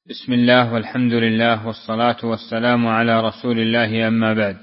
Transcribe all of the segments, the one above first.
بسم الله والحمد لله والصلاة والسلام على رسول الله، أما بعد.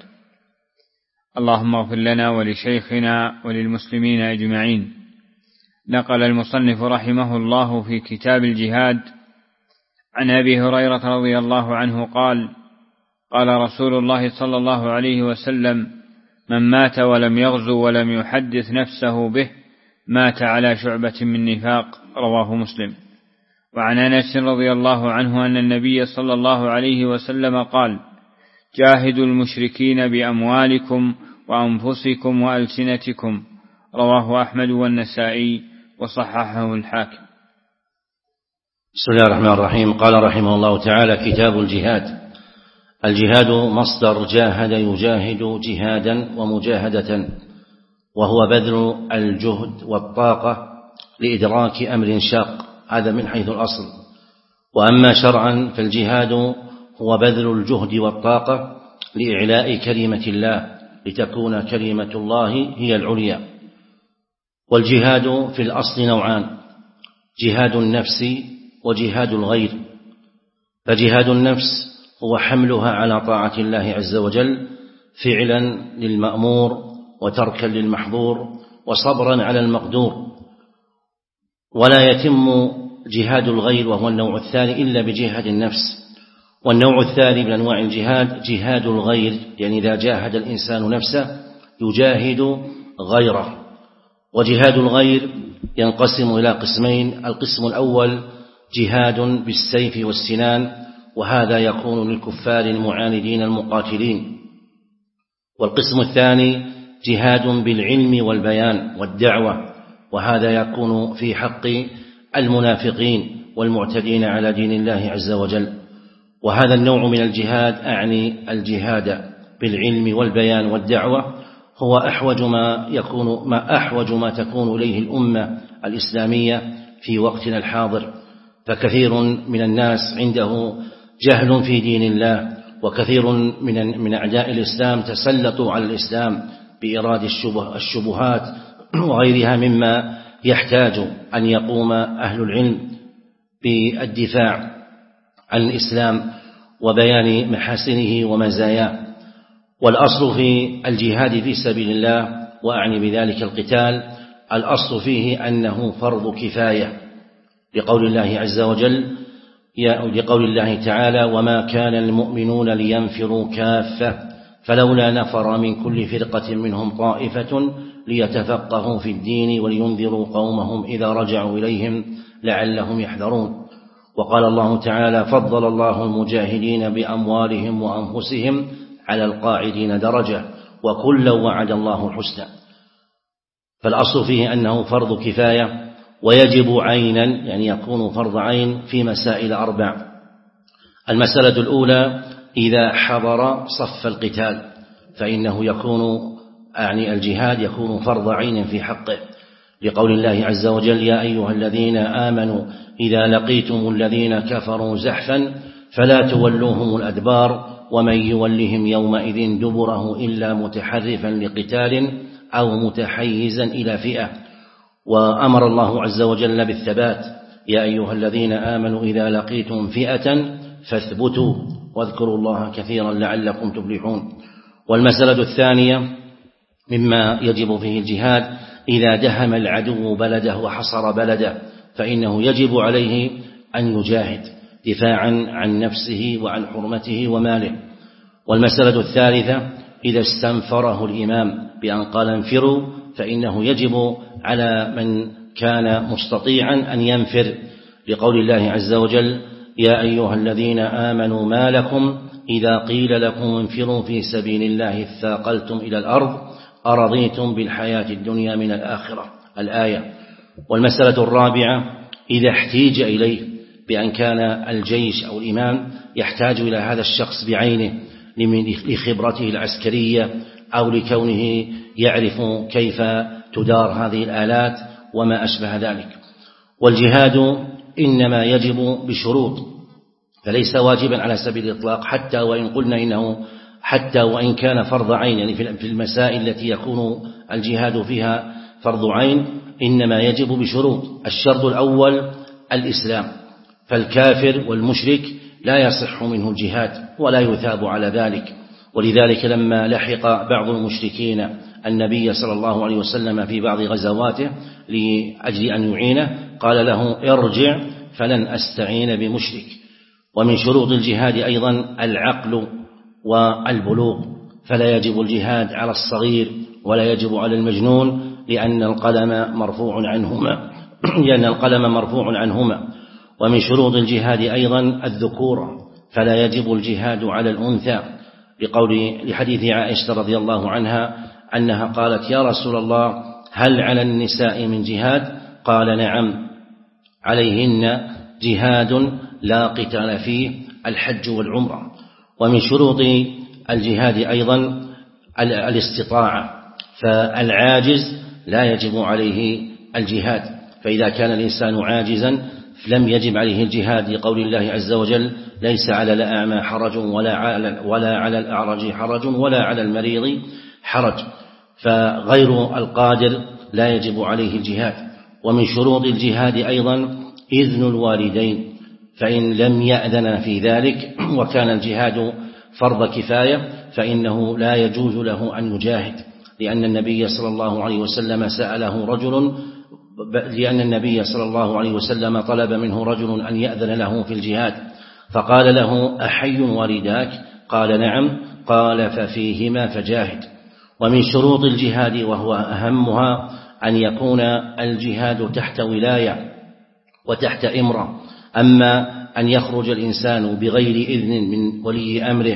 اللهم اغفر لنا ولشيخنا وللمسلمين أجمعين. نقل المصنف رحمه الله في كتاب الجهاد عن أبي هريرة رضي الله عنه قال: قال رسول الله صلى الله عليه وسلم: من مات ولم يغزو ولم يحدث نفسه به مات على شعبة من نفاق. رواه مسلم. وعن أنس رضي الله عنه أن النبي صلى الله عليه وسلم قال: جاهدوا المشركين بأموالكم وأنفسكم وألسنتكم. رواه أحمد والنسائي وصححه الحاكم. بسم الله الرحمن الرحيم. قال رحمه الله تعالى: كتاب الجهاد. الجهاد مصدر جاهد يجاهد جهادا ومجاهدة، وهو بذل الجهد والطاقة لإدراك أمر شاق، هذا من حيث الأصل. وأما شرعا فالجهاد هو بذل الجهد والطاقة لإعلاء كلمة الله، لتكون كلمة الله هي العليا. والجهاد في الأصل نوعان: جهاد النفس وجهاد الغير. فجهاد النفس هو حملها على طاعة الله عز وجل فعلا للمأمور وتركا للمحظور وصبرا على المقدور. ولا يتم جهاد الغير وهو النوع الثاني إلا بجهاد النفس. والنوع الثاني من أنواع الجهاد جهاد الغير، يعني إذا جاهد الإنسان نفسه يجاهد غيره. وجهاد الغير ينقسم إلى قسمين: القسم الأول جهاد بالسيف والسنان، وهذا يكون للكفار المعاندين المقاتلين. والقسم الثاني جهاد بالعلم والبيان والدعوة، وهذا يكون في حق المنافقين والمعتدين على دين الله عز وجل. وهذا النوع من الجهاد، أعني الجهاد بالعلم والبيان والدعوة، هو أحوج ما تكون إليه الأمة الإسلامية في وقتنا الحاضر. فكثير من الناس عنده جهل في دين الله، وكثير من أعداء الإسلام تسلطوا على الإسلام بإيراد الشبهات وغيرها مما يحتاج أن يقوم أهل العلم بالدفاع عن الإسلام وبيان محاسنه ومزاياه. والأصل في الجهاد في سبيل الله، وأعني بذلك القتال، الأصل فيه أنه فرض كفاية، لقول الله عز وجل، لقول الله تعالى: وما كان المؤمنون لينفروا كافة فلولا نفر من كل فرقة منهم طائفة ليتفقهوا في الدين ولينذروا قومهم إذا رجعوا إليهم لعلهم يحذرون. وقال الله تعالى: فضل الله المجاهدين بأموالهم وأنفسهم على القاعدين درجة وكلا وعد الله الحسنى. فالأصل فيه أنه فرض كفاية ويجب عينا، يعني يكون فرض عين في مسائل 4. المسألة الأولى: إذا حضر صف القتال فإنه يكون، أعني الجهاد يكون فرض عين في حقه، لقول الله عز وجل: يا أيها الذين آمنوا إذا لقيتم الذين كفروا زحفا فلا تولوهم الأدبار ومن يولهم يومئذ دبره إلا متحرفا لقتال أو متحيزا إلى فئة. وأمر الله عز وجل بالثبات: يا أيها الذين آمنوا إذا لقيتم فئة فاثبتوا واذكروا الله كثيرا لعلكم تفلحون. والمسألة الثانية مما يجب فيه الجهاد: إذا دهم العدو بلده وحصر بلده فإنه يجب عليه أن يجاهد دفاعا عن نفسه وعن حرمته وماله. والمسألة الثالثة: إذا استنفره الإمام بأن قال انفروا فإنه يجب على من كان مستطيعا أن ينفر، لقول الله عز وجل: يا أيها الذين آمنوا ما لكم إذا قيل لكم انفروا في سبيل الله اثاقلتم إلى الأرض أرضيتم بالحياة الدنيا من الآخرة، الآية. والمسألة الرابعة: إذا احتيج إليه بأن كان الجيش أو الإمام يحتاج إلى هذا الشخص بعينه لخبرته العسكرية أو لكونه يعرف كيف تدار هذه الآلات وما أشبه ذلك. والجهاد إنما يجب بشروط، فليس واجبا على سبيل الإطلاق، حتى وإن قلنا إنه حتى وإن كان فرض عين، يعني في المسائل التي يكون الجهاد فيها فرض عين إنما يجب بشروط. الشرط الأول الإسلام، فالكافر والمشرك لا يصح منه الجهاد ولا يثاب على ذلك. ولذلك لما لحق بعض المشركين النبي صلى الله عليه وسلم في بعض غزواته لأجل أن يعينه قال له ارجع فلن أستعين بمشرك. ومن شروط الجهاد أيضا العقل والبلوغ، فلا يجب الجهاد على الصغير ولا يجب على المجنون لأن القلم مرفوع عنهما. ومن شروط الجهاد أيضا الذكورة، فلا يجب الجهاد على الأنثى، لحديث عائشة رضي الله عنها أنها قالت يا رسول الله هل على النساء من جهاد؟ قال نعم، عليهن جهاد لا قتال فيه الحج والعمرة. ومن شروط الجهاد أيضا الاستطاعة، فالعاجز لا يجب عليه الجهاد، فإذا كان الإنسان عاجزا لم يجب عليه الجهاد لقول الله عز وجل ليس على الأعمى حرج ولا على الأعرج حرج ولا على المريض حرج، فغير القادر لا يجب عليه الجهاد. ومن شروط الجهاد أيضا إذن الوالدين، فإن لم يأذن في ذلك وكان الجهاد فرض كفاية فإنه لا يجوز له أن يجاهد، لأن النبي صلى الله عليه وسلم طلب منه رجل أن يأذن له في الجهاد فقال له أحي والداك؟ قال نعم، قال ففيهما فجاهد. ومن شروط الجهاد وهو أهمها أن يكون الجهاد تحت ولاية وتحت إمرة. أما أن يخرج الإنسان بغير إذن من ولي أمره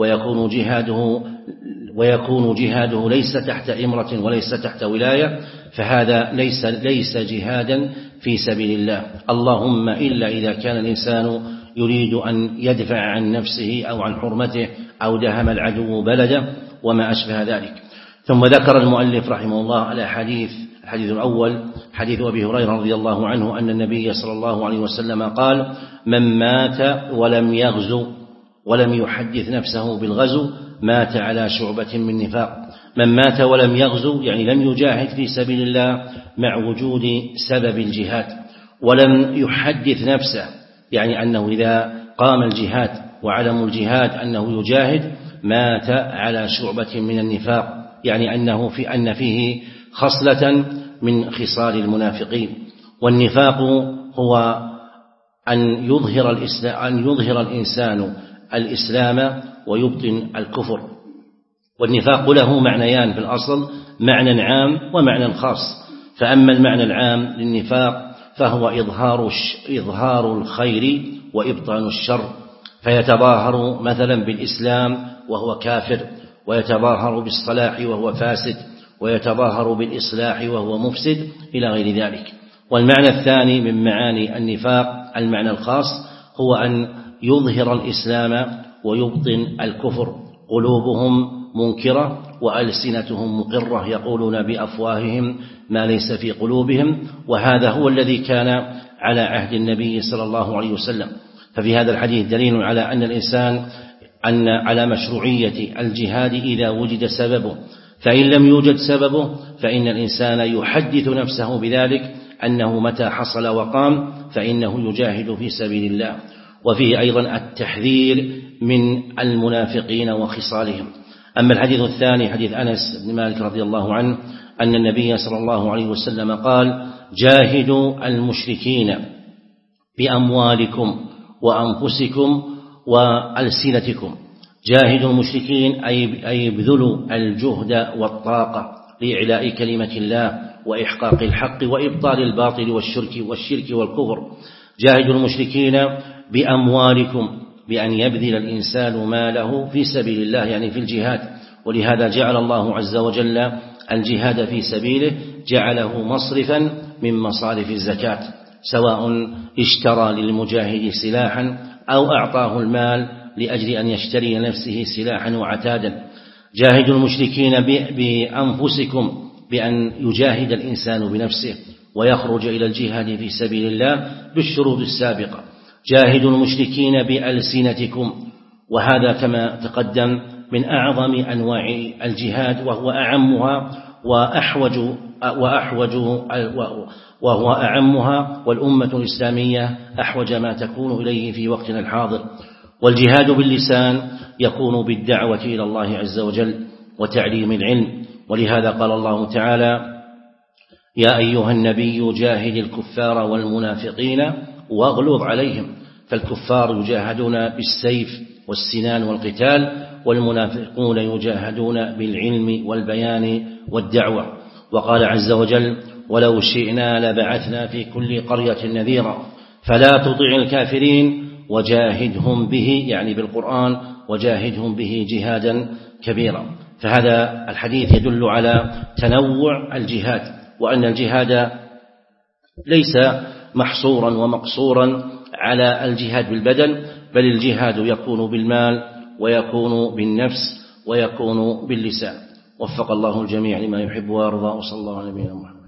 ويكون جهاده ليس تحت إمرة وليس تحت ولاية، فهذا ليس جهادا في سبيل الله، اللهم إلا إذا كان الإنسان يريد أن يدفع عن نفسه أو عن حرمته أو دهم العدو بلده وما أشبه ذلك. ثم ذكر المؤلف رحمه الله الحديث الأول حديث أبي هريرة رضي الله عنه أن النبي صلى الله عليه وسلم قال من مات ولم يغزو ولم يحدث نفسه بالغزو مات على شعبة من نفاق. من مات ولم يغزو يعني لم يجاهد في سبيل الله مع وجود سبب الجهاد، ولم يحدث نفسه يعني أنه إذا قام الجهاد وعلم الجهاد أنه يجاهد مات على شعبة من النفاق، يعني أن فيه خصلة من خصال المنافقين. والنفاق هو أن يظهر الإنسان الإسلام ويبطن الكفر. والنفاق له معنيان في الأصل، معنى عام ومعنى خاص. فأما المعنى العام للنفاق فهو إظهار الخير وإبطان الشر، فيتظاهر مثلا بالإسلام وهو كافر، ويتظاهر بالصلاح وهو فاسد، ويتظاهر بالإصلاح وهو مفسد إلى غير ذلك. والمعنى الثاني من معاني النفاق المعنى الخاص هو أن يظهر الإسلام ويبطن الكفر، قلوبهم منكرة وألسنتهم مقرة، يقولون بأفواههم ما ليس في قلوبهم، وهذا هو الذي كان على عهد النبي صلى الله عليه وسلم. ففي هذا الحديث دليل على على مشروعية الجهاد إذا وجد سببه، فإن لم يوجد سببه فإن الإنسان يحدث نفسه بذلك أنه متى حصل وقام فإنه يجاهد في سبيل الله. وفيه أيضا التحذير من المنافقين وخصالهم. أما الحديث الثاني حديث أنس بن مالك رضي الله عنه أن النبي صلى الله عليه وسلم قال جاهدوا المشركين بأموالكم وأنفسكم وألسنتكم. جاهدوا المشركين أي ابذلوا الجهد والطاقة لإعلاء كلمة الله وإحقاق الحق وإبطال الباطل والشرك والكفر. جاهدوا المشركين بأموالكم، بأن يبذل الإنسان ماله في سبيل الله يعني في الجهاد. ولهذا جعل الله عز وجل الجهاد في سبيله جعله مصرفا من مصارف الزكاة، سواء اشترى للمجاهد سلاحا أو أعطاه المال لأجل أن يشتري نفسه سلاحا وعتادا. جاهدوا المشركين بأنفسكم، بأن يجاهد الإنسان بنفسه ويخرج إلى الجهاد في سبيل الله بالشروط السابقة. جاهدوا المشركين بألسنتكم، وهذا كما تقدم من أعظم أنواع الجهاد وهو أعمها وهو أعمها، والأمة الإسلامية أحوج ما تكون إليه في وقتنا الحاضر. والجهاد باللسان يكون بالدعوة إلى الله عز وجل وتعليم العلم، ولهذا قال الله تعالى: يا أيها النبي جاهد الكفار والمنافقين واغلظ عليهم. فالكفار يجاهدون بالسيف والسنان والقتال، والمنافقون يجاهدون بالعلم والبيان والدعوة. وقال عز وجل: ولو شئنا لبعثنا في كل قرية نذيرا فلا تطع الكافرين وجاهدهم به، يعني بالقرآن، وجاهدهم به جهادا كبيرا. فهذا الحديث يدل على تنوع الجهاد، وأن الجهاد ليس محصورا ومقصورا على الجهاد بالبدن، بل الجهاد يكون بالمال ويكون بالنفس ويكون باللسان. وفق الله الجميع لما يحب ويرضى، وصلى الله على نبينا محمد.